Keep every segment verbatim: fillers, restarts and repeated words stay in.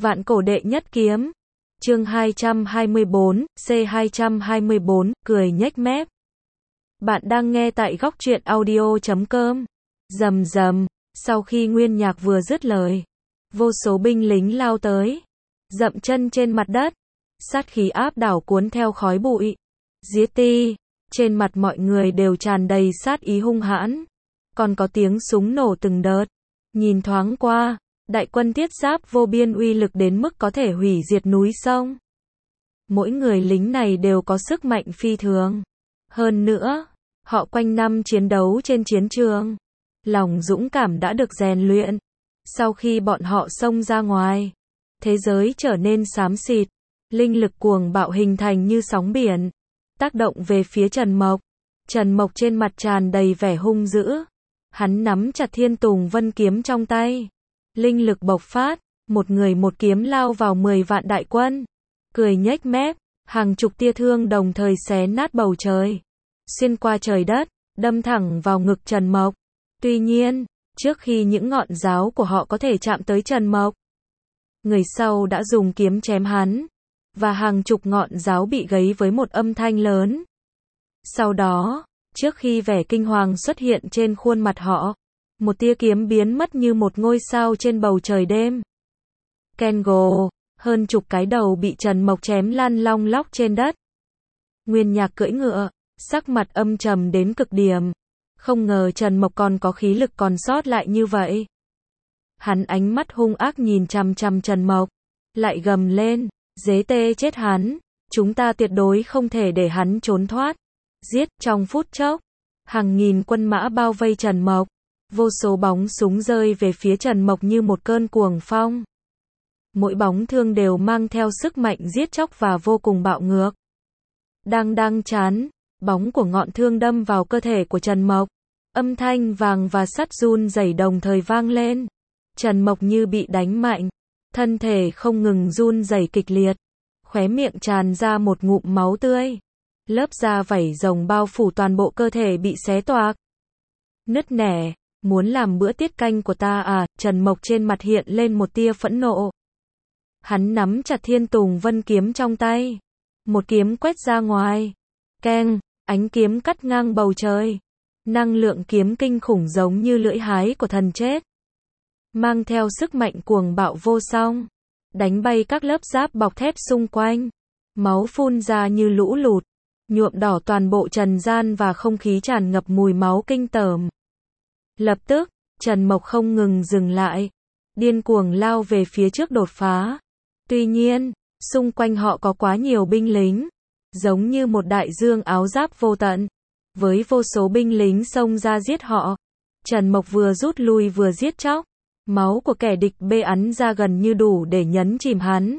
Vạn cổ đệ nhất kiếm. Chương hai trăm hai mươi bốn, C hai trăm hai mươi bốn, cười nhếch mép. Bạn đang nghe tại góc truyện audio chấm com. Rầm rầm, sau khi Nguyên Nhạc vừa dứt lời, vô số binh lính lao tới, dậm chân trên mặt đất, sát khí áp đảo cuốn theo khói bụi. Giết ti, trên mặt mọi người đều tràn đầy sát ý hung hãn, còn có tiếng súng nổ từng đợt. Nhìn thoáng qua, đại quân thiết giáp vô biên uy lực đến mức có thể hủy diệt núi sông. Mỗi người lính này đều có sức mạnh phi thường. Hơn nữa, họ quanh năm chiến đấu trên chiến trường, lòng dũng cảm đã được rèn luyện. Sau khi bọn họ xông ra ngoài, thế giới trở nên xám xịt, linh lực cuồng bạo hình thành như sóng biển, tác động về phía Trần Mộc. Trần Mộc trên mặt tràn đầy vẻ hung dữ. Hắn nắm chặt Thiên Tùng Vân kiếm trong tay, linh lực bộc phát, một người một kiếm lao vào mười vạn đại quân, cười nhếch mép, hàng chục tia thương đồng thời xé nát bầu trời, xuyên qua trời đất, đâm thẳng vào ngực Trần Mộc. Tuy nhiên, trước khi những ngọn giáo của họ có thể chạm tới Trần Mộc, người sau đã dùng kiếm chém hắn, và hàng chục ngọn giáo bị gãy với một âm thanh lớn. Sau đó, trước khi vẻ kinh hoàng xuất hiện trên khuôn mặt họ, một tia kiếm biến mất như một ngôi sao trên bầu trời đêm. Kengo, hơn chục cái đầu bị Trần Mộc chém lăn long lóc trên đất. Nguyên Nhạc cưỡi ngựa, sắc mặt âm trầm đến cực điểm. Không ngờ Trần Mộc còn có khí lực còn sót lại như vậy. Hắn ánh mắt hung ác nhìn chằm chằm Trần Mộc, lại gầm lên, dế tê chết hắn, chúng ta tuyệt đối không thể để hắn trốn thoát. Giết, trong phút chốc, hàng nghìn quân mã bao vây Trần Mộc, vô số bóng súng rơi về phía Trần Mộc như một cơn cuồng phong. Mỗi bóng thương đều mang theo sức mạnh giết chóc và vô cùng bạo ngược. Đang đang chán, bóng của ngọn thương đâm vào cơ thể của Trần Mộc, âm thanh vàng và sắt run rẩy đồng thời vang lên. Trần Mộc như bị đánh mạnh, thân thể không ngừng run rẩy kịch liệt, khóe miệng tràn ra một ngụm máu tươi. Lớp da vảy rồng bao phủ toàn bộ cơ thể bị xé toạc, nứt nẻ. Muốn làm bữa tiết canh của ta à? Trần Mộc trên mặt hiện lên một tia phẫn nộ. Hắn nắm chặt Thiên Tùng Vân kiếm trong tay, một kiếm quét ra ngoài. Keng, ánh kiếm cắt ngang bầu trời. Năng lượng kiếm kinh khủng giống như lưỡi hái của thần chết, mang theo sức mạnh cuồng bạo vô song, đánh bay các lớp giáp bọc thép xung quanh. Máu phun ra như lũ lụt, nhuộm đỏ toàn bộ trần gian và không khí tràn ngập mùi máu kinh tởm. Lập tức, Trần Mộc không ngừng dừng lại, điên cuồng lao về phía trước đột phá. Tuy nhiên, xung quanh họ có quá nhiều binh lính, giống như một đại dương áo giáp vô tận, với vô số binh lính xông ra giết họ. Trần Mộc vừa rút lui vừa giết chóc, máu của kẻ địch bê ắn ra gần như đủ để nhấn chìm hắn.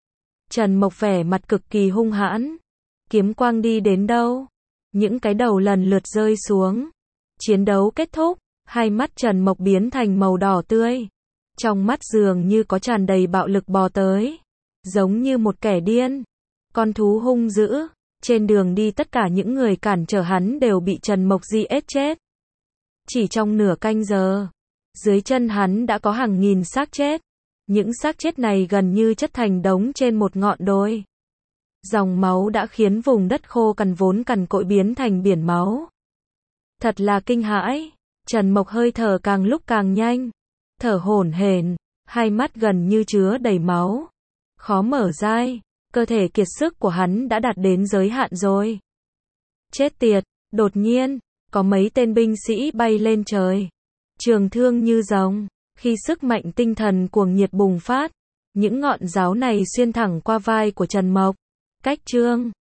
Trần Mộc vẻ mặt cực kỳ hung hãn, kiếm quang đi đến đâu, những cái đầu lần lượt rơi xuống. Chiến đấu kết thúc, hai mắt Trần Mộc biến thành màu đỏ tươi, trong mắt dường như có tràn đầy bạo lực bò tới, giống như một kẻ điên, con thú hung dữ. Trên đường đi tất cả những người cản trở hắn đều bị Trần Mộc giết chết. Chỉ trong nửa canh giờ, dưới chân hắn đã có hàng nghìn xác chết. Những xác chết này gần như chất thành đống trên một ngọn đồi. Dòng máu đã khiến vùng đất khô cằn vốn cằn cỗi biến thành biển máu. Thật là kinh hãi. Trần Mộc hơi thở càng lúc càng nhanh, thở hổn hển, hai mắt gần như chứa đầy máu, khó mở dai, cơ thể kiệt sức của hắn đã đạt đến giới hạn rồi. Chết tiệt, đột nhiên, có mấy tên binh sĩ bay lên trời, trường thương như rồng, khi sức mạnh tinh thần cuồng nhiệt bùng phát, những ngọn giáo này xuyên thẳng qua vai của Trần Mộc, cách trương,